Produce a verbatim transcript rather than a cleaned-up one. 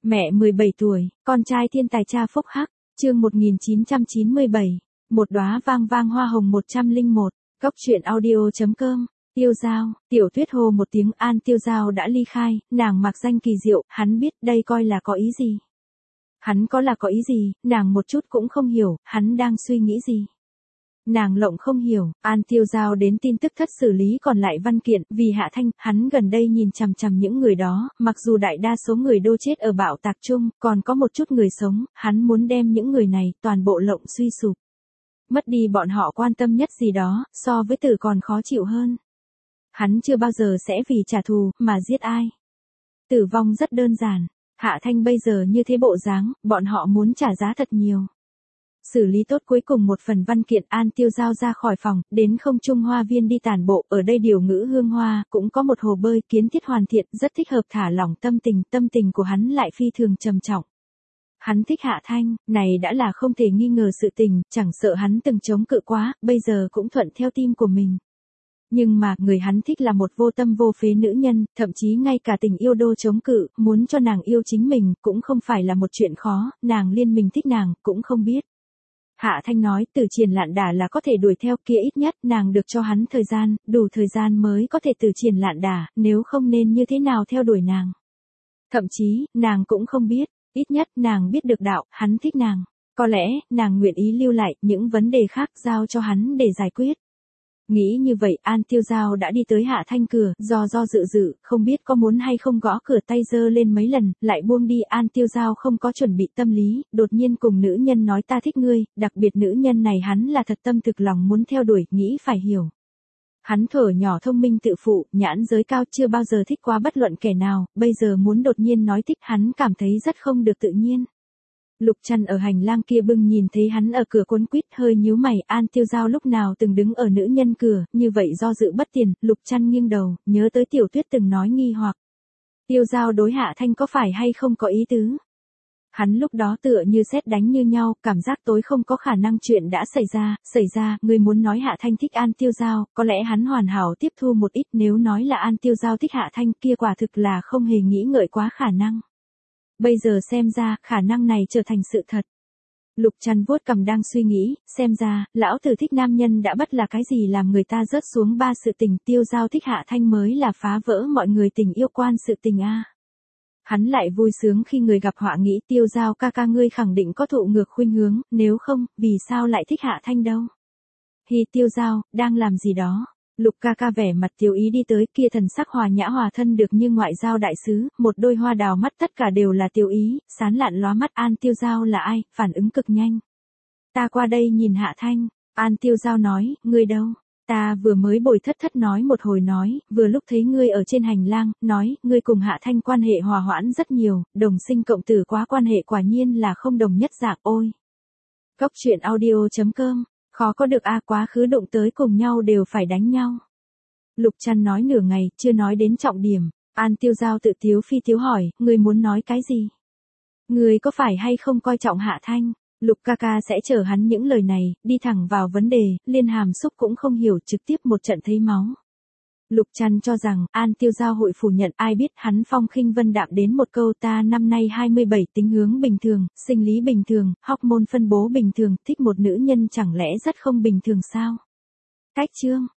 Mẹ mười bảy tuổi, con trai thiên tài cha phúc hắc, chương một nghìn chín trăm chín mươi bảy, một đóa vang vang hoa hồng một trăm lẻ một, góc truyện audio.com, Tiêu Dao, Tiểu Tuyết hô một tiếng An Tiêu Dao đã ly khai, nàng mặc danh kỳ diệu, hắn biết đây coi là có ý gì. Hắn có là có ý gì, nàng một chút cũng không hiểu, hắn đang suy nghĩ gì. Nàng lộng không hiểu, An Tiêu Dao đến tin tức thất xử lý còn lại văn kiện, vì Hạ Thanh, hắn gần đây nhìn chằm chằm những người đó, mặc dù đại đa số người đô chết ở bạo tạc chung, còn có một chút người sống, hắn muốn đem những người này, toàn bộ lộng suy sụp. Mất đi bọn họ quan tâm nhất gì đó, so với tử còn khó chịu hơn. Hắn chưa bao giờ sẽ vì trả thù, mà giết ai. Tử vong rất đơn giản, Hạ Thanh bây giờ như thế bộ dáng, bọn họ muốn trả giá thật nhiều. Xử lý tốt cuối cùng một phần văn kiện, An Tiêu Dao ra khỏi phòng, đến không trung hoa viên đi tản bộ, ở đây điều ngữ hương hoa, cũng có một hồ bơi, kiến thiết hoàn thiện, rất thích hợp thả lỏng tâm tình, tâm tình của hắn lại phi thường trầm trọng. Hắn thích Hạ Thanh, này đã là không thể nghi ngờ sự tình, chẳng sợ hắn từng chống cự quá, bây giờ cũng thuận theo tim của mình. Nhưng mà, người hắn thích là một vô tâm vô phế nữ nhân, thậm chí ngay cả tình yêu đô chống cự, muốn cho nàng yêu chính mình, cũng không phải là một chuyện khó, nàng liên mình thích nàng, cũng không biết. Hạ Thanh nói, từ Triển Lạn Đà là có thể đuổi theo kia, ít nhất, nàng được cho hắn thời gian, đủ thời gian mới có thể từ Triển Lạn Đà, nếu không nên như thế nào theo đuổi nàng. Thậm chí, nàng cũng không biết, ít nhất, nàng biết được đạo, hắn thích nàng. Có lẽ, nàng nguyện ý lưu lại, những vấn đề khác giao cho hắn để giải quyết. Nghĩ như vậy, An Tiêu Dao đã đi tới Hạ Thanh cửa, do do dự dự, không biết có muốn hay không gõ cửa, tay giơ lên mấy lần, lại buông đi. An Tiêu Dao không có chuẩn bị tâm lý, đột nhiên cùng nữ nhân nói ta thích ngươi, đặc biệt nữ nhân này hắn là thật tâm thực lòng muốn theo đuổi, nghĩ phải hiểu. Hắn thở nhỏ thông minh tự phụ, nhãn giới cao, chưa bao giờ thích quá bất luận kẻ nào, bây giờ muốn đột nhiên nói thích hắn cảm thấy rất không được tự nhiên. Lục Trăn ở hành lang kia bưng nhìn thấy hắn ở cửa cuốn quýt, hơi nhíu mày. An Tiêu Dao lúc nào từng đứng ở nữ nhân cửa, như vậy do dự bất tiền. Lục Trăn nghiêng đầu, nhớ tới Tiểu Tuyết từng nói nghi hoặc. Tiêu Dao đối Hạ Thanh có phải hay không có ý tứ? Hắn lúc đó tựa như sét đánh như nhau, cảm giác tối không có khả năng chuyện đã xảy ra, xảy ra, người muốn nói Hạ Thanh thích An Tiêu Dao, có lẽ hắn hoàn hảo tiếp thu một ít, nếu nói là An Tiêu Dao thích Hạ Thanh kia quả thực là không hề nghĩ ngợi quá khả năng. Bây giờ xem ra, khả năng này trở thành sự thật. Lục Trăn vuốt cằm đang suy nghĩ, xem ra, lão tử thích nam nhân đã bất là cái gì làm người ta rớt xuống ba sự tình. Tiêu Dao thích Hạ Thanh mới là phá vỡ mọi người tình yêu quan sự tình a. Hắn lại vui sướng khi người gặp họa, nghĩ Tiêu Dao ca ca ngươi khẳng định có thụ ngược khuynh hướng, nếu không, vì sao lại thích Hạ Thanh đâu? Hi Tiêu Dao, đang làm gì đó? Lục ca ca vẻ mặt tiêu ý đi tới, kia thần sắc hòa nhã hòa thân được như ngoại giao đại sứ, một đôi hoa đào mắt tất cả đều là tiêu ý, sán lạn lóa mắt. An Tiêu Dao là ai, phản ứng cực nhanh. Ta qua đây nhìn Hạ Thanh. An Tiêu Dao nói, ngươi đâu? Ta vừa mới bồi thất thất nói một hồi nói, vừa lúc thấy ngươi ở trên hành lang, nói, ngươi cùng Hạ Thanh quan hệ hòa hoãn rất nhiều, đồng sinh cộng tử quá, quan hệ quả nhiên là không đồng nhất dạng. Ôi! Góc truyện audio.com, khó có được a, quá khứ đụng tới cùng nhau đều phải đánh nhau. Lục Trăn nói nửa ngày, chưa nói đến trọng điểm. An Tiêu Dao tự tiếu phi tiếu hỏi, ngươi muốn nói cái gì? Ngươi có phải hay không coi trọng Hạ Thanh? Lục ca ca sẽ chờ hắn những lời này, đi thẳng vào vấn đề, liên hàm xúc cũng không hiểu, trực tiếp một trận thấy máu. Lục Trăn cho rằng, An Tiêu Dao hội phủ nhận, ai biết hắn phong khinh vân đạm đến một câu ta năm nay hai mươi bảy, tính hướng bình thường, sinh lý bình thường, hormone phân bố bình thường, thích một nữ nhân chẳng lẽ rất không bình thường sao? Cách chương,